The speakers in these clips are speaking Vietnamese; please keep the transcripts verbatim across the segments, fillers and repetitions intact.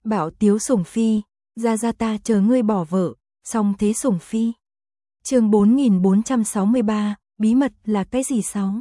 Bảo Tiếu Sủng Phi, ra ra ta chờ ngươi bỏ vợ, xong thế Sủng Phi. Chương bốn nghìn bốn trăm sáu mươi ba, bí mật là cái gì sáu?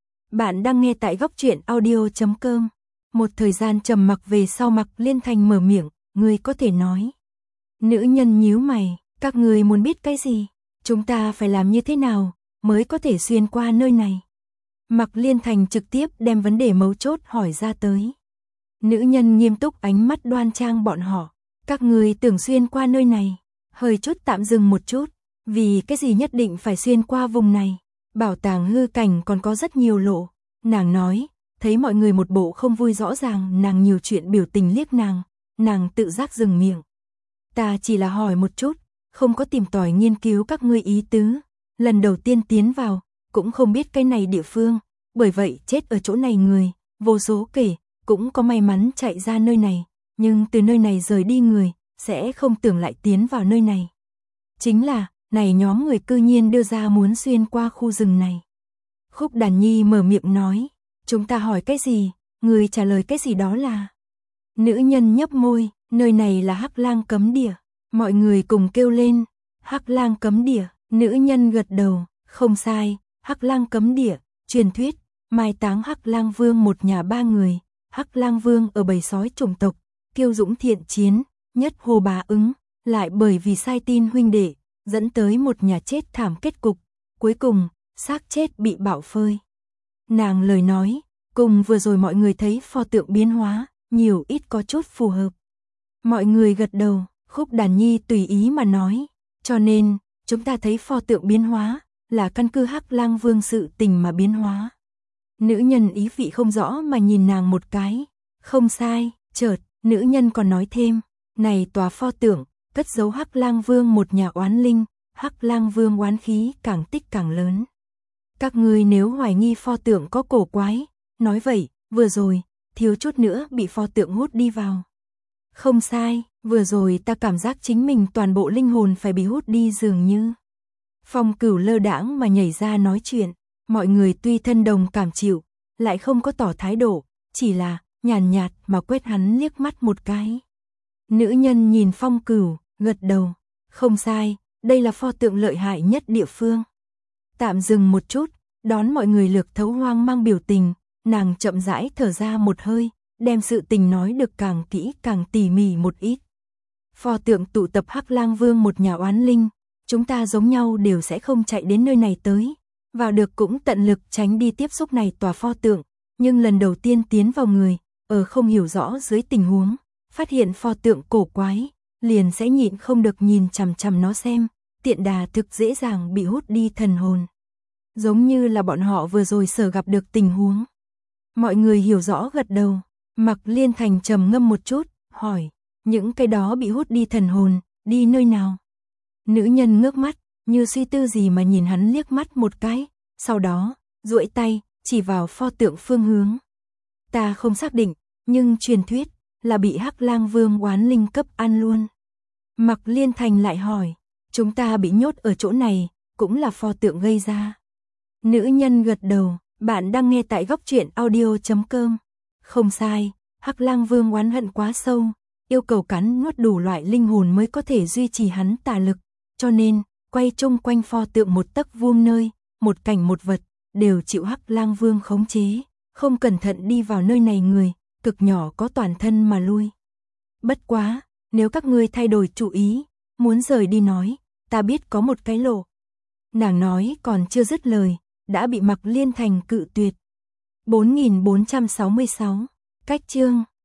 Bạn đang nghe tại góc truyện audio chấm com. Một thời gian trầm mặc về sau Mạc Liên Thành mở miệng, ngươi có thể nói. Nữ nhân nhíu mày, các ngươi muốn biết cái gì? Chúng ta phải làm như thế nào mới có thể xuyên qua nơi này? Mạc Liên Thành trực tiếp đem vấn đề mấu chốt hỏi ra tới. Nữ nhân nghiêm túc, ánh mắt đoan trang bọn họ. Các ngươi tưởng xuyên qua nơi này? Hơi chút tạm dừng một chút. Vì cái gì nhất định phải xuyên qua vùng này? Bảo tàng hư cảnh còn có rất nhiều lộ. Nàng nói, thấy mọi người một bộ không vui rõ ràng, nàng nhiều chuyện biểu tình liếc nàng. Nàng tự giác dừng miệng. Ta chỉ là hỏi một chút, không có tìm tòi nghiên cứu các ngươi ý tứ. Lần đầu tiên tiến vào, cũng không biết cái này địa phương. Bởi vậy chết ở chỗ này người, vô số kể, cũng có may mắn chạy ra nơi này. Nhưng từ nơi này rời đi người, sẽ không tưởng lại tiến vào nơi này. Chính là, này nhóm người cư nhiên đưa ra muốn xuyên qua khu rừng này. Khúc Đàn Nhi mở miệng nói, chúng ta hỏi cái gì, người trả lời cái gì đó là. Nữ nhân nhấp môi, nơi này là Hắc Lang cấm địa. Mọi người cùng kêu lên, Hắc Lang cấm địa. Nữ nhân gật đầu, không sai, Hắc Lang cấm địa, truyền thuyết, mai táng Hắc Lang Vương một nhà ba người. Hắc Lang Vương ở bầy sói chủng tộc, kiêu dũng thiện chiến, nhất hồ bá ứng, lại bởi vì sai tin huynh đệ, dẫn tới một nhà chết thảm kết cục, cuối cùng, xác chết bị bạo phơi. Nàng lời nói, cùng vừa rồi mọi người thấy pho tượng biến hóa, nhiều ít có chút phù hợp. Mọi người gật đầu, Khúc Đàn Nhi tùy ý mà nói, cho nên, chúng ta thấy pho tượng biến hóa, là căn cứ Hắc Lang Vương sự tình mà biến hóa. Nữ nhân ý vị không rõ mà nhìn nàng một cái, không sai, chợt, nữ nhân còn nói thêm, này tòa pho tượng, cất giấu Hắc Lang Vương một nhà oán linh, Hắc Lang Vương oán khí càng tích càng lớn. Các ngươi nếu hoài nghi pho tượng có cổ quái, nói vậy, vừa rồi, thiếu chút nữa bị pho tượng hút đi vào. Không sai, vừa rồi ta cảm giác chính mình toàn bộ linh hồn phải bị hút đi dường như. Phong Cửu lơ đãng mà nhảy ra nói chuyện, mọi người tuy thân đồng cảm chịu, lại không có tỏ thái độ, chỉ là nhàn nhạt mà quét hắn liếc mắt một cái. Nữ nhân nhìn Phong Cửu, gật đầu, không sai, đây là pho tượng lợi hại nhất địa phương. Tạm dừng một chút, đón mọi người lược thấu hoang mang biểu tình, nàng chậm rãi thở ra một hơi, đem sự tình nói được càng kỹ càng tỉ mỉ một ít. Pho tượng tụ tập Hắc Lang Vương một nhà oán linh, chúng ta giống nhau đều sẽ không chạy đến nơi này tới, vào được cũng tận lực tránh đi tiếp xúc này tòa pho tượng, nhưng lần đầu tiên tiến vào người, ở không hiểu rõ dưới tình huống, phát hiện pho tượng cổ quái, liền sẽ nhịn không được nhìn chằm chằm nó xem, tiện đà thực dễ dàng bị hút đi thần hồn. Giống như là bọn họ vừa rồi sở gặp được tình huống. Mọi người hiểu rõ gật đầu, Mạc Liên Thành trầm ngâm một chút, hỏi, những cái đó bị hút đi thần hồn, đi nơi nào? Nữ nhân ngước mắt, như suy tư gì mà nhìn hắn liếc mắt một cái, sau đó, duỗi tay, chỉ vào pho tượng phương hướng. Ta không xác định, nhưng truyền thuyết, là bị Hắc Lang Vương oán linh cấp ăn luôn. Mạc Liên Thành lại hỏi, chúng ta bị nhốt ở chỗ này, cũng là pho tượng gây ra. Nữ nhân gật đầu, bạn đang nghe tại góc truyện audio chấm com. Không sai, Hắc Lang Vương oán hận quá sâu, yêu cầu cắn nuốt đủ loại linh hồn mới có thể duy trì hắn tà lực, cho nên, quay chung quanh pho tượng một tấc vuông nơi, một cảnh một vật, đều chịu Hắc Lang Vương khống chế, không cẩn thận đi vào nơi này người, cực nhỏ có toàn thân mà lui. Bất quá, nếu các ngươi thay đổi chủ ý, muốn rời đi nói, ta biết có một cái lộ. Nàng nói còn chưa dứt lời, đã bị Mạc Liên Thành cự tuyệt. bốn nghìn bốn trăm sáu mươi sáu, cách chương